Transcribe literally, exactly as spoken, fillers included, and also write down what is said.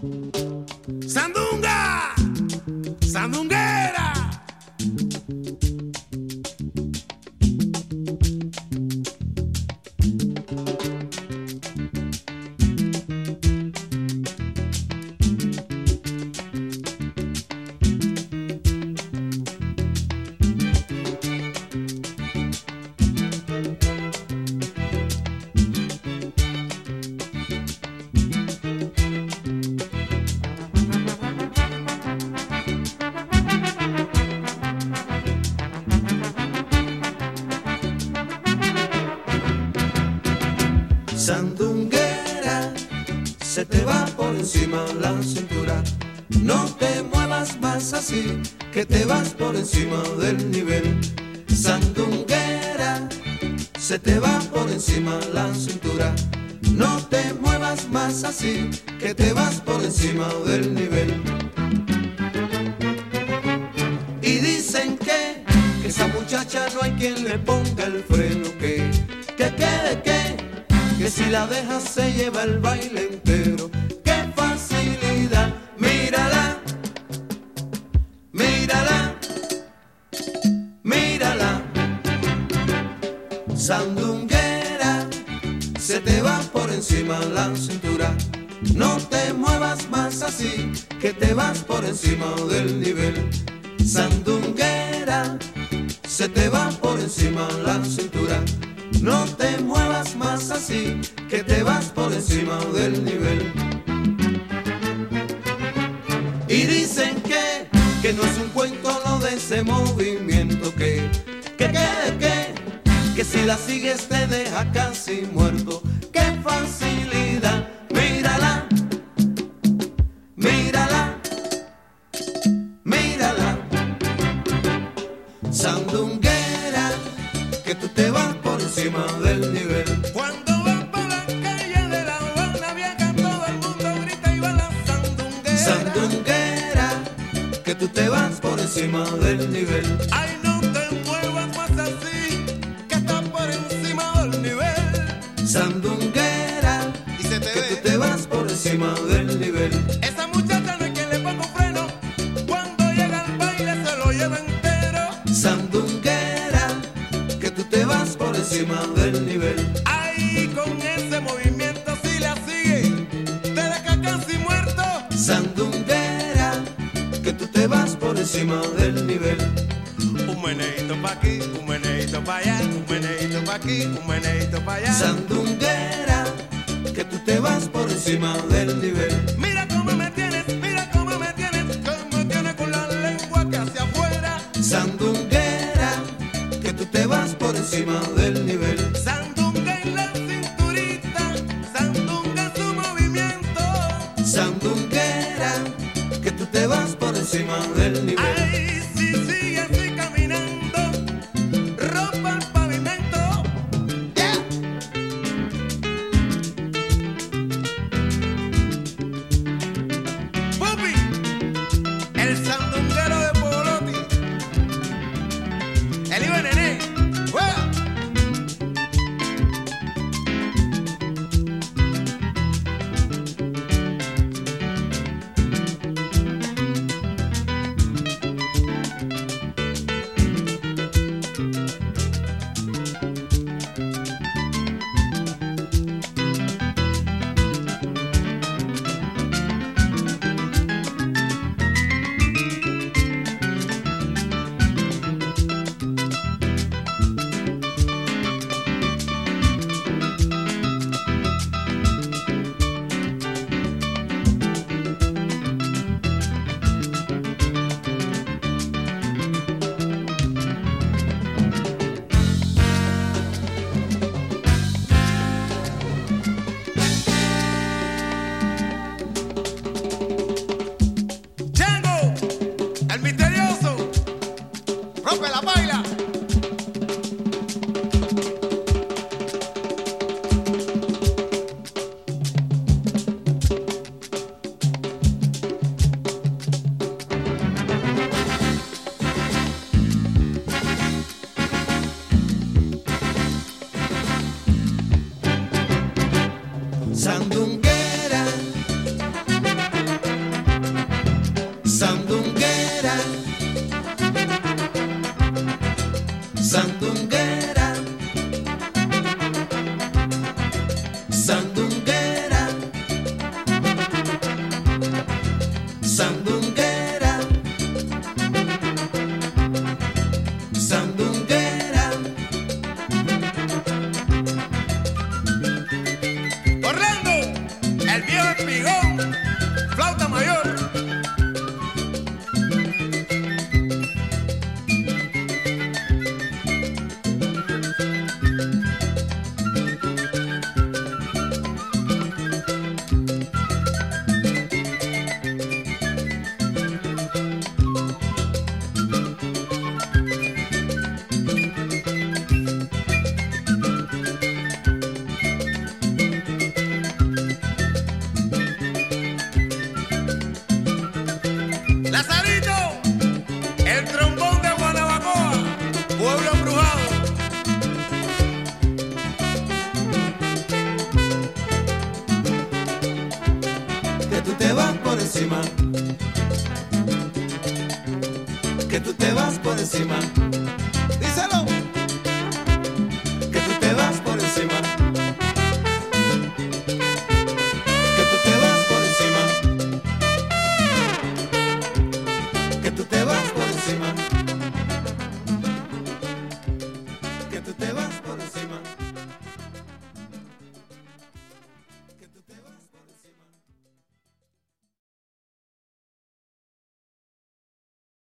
Sandunga, sandunguera. Sandunguera, se te va por encima la cintura. No te muevas más así, que te vas por encima del nivel. Sandunguera, se te va por encima la cintura. No te muevas más así, que te vas por encima del nivel. Y dicen que, que esa muchacha no hay quien le ponga el freno, que, que, que, que, que si la dejas se lleva el baile entero. ¡Qué facilidad! Mírala, mírala, mírala. Sandunguera, se te va por encima la cintura. No te muevas más así, que te vas por encima del nivel. Sandunguera, se te va por encima la cintura. No te muevas más así, que te vas por encima del nivel. Y dicen que, que no es un cuento lo de ese movimiento, que, que, que, que, que si la sigues te deja casi muerto. ¡Qué facilidad! Mírala, mírala, mírala. Sandunguera, que tú te vas por encima del nivel. Cuando vas por la calle de La Habana Vieja, todo el mundo grita y va la sandunguera. Sandunguera, que tú te vas por encima del nivel. Ay, no te muevas más así, que estás por encima del nivel. Sandunguera, Y se te que ve. tú te vas por encima del nivel. Esa muchacha no hay quien le ponga un freno. Cuando llega al baile se lo lleva entero. Sandunguera, que tú te vas por encima del nivel. Ay, con ese movimiento si la sigue, te deja casi muerto. Sandunguera, que tú te vas por encima del nivel. Un meneito pa' aquí, un meneito pa' allá, un meneito pa' aquí, un meneito pa' allá. Sandunguera, que tú te vas por encima del nivel. Mira cómo me tienes, mira cómo me tienes, cómo me tienes con la lengua que hacia afuera. Sandunguera, que tú te vas por encima del nivel. Sandunga en la cinturita, sandunga en su movimiento. Sandunguera, que tú te vas por encima del nivel. Ay, si sigue así caminando, rompa el pavimento. Yeah. Pupi, el sandunguero de Polotti, el Iba Nené. ¡Fuera! espigón, flauta mayor. Lazarito, el trombón de Guanabacoa, pueblo embrujado. Que tú te vas por encima, que tú te vas por encima.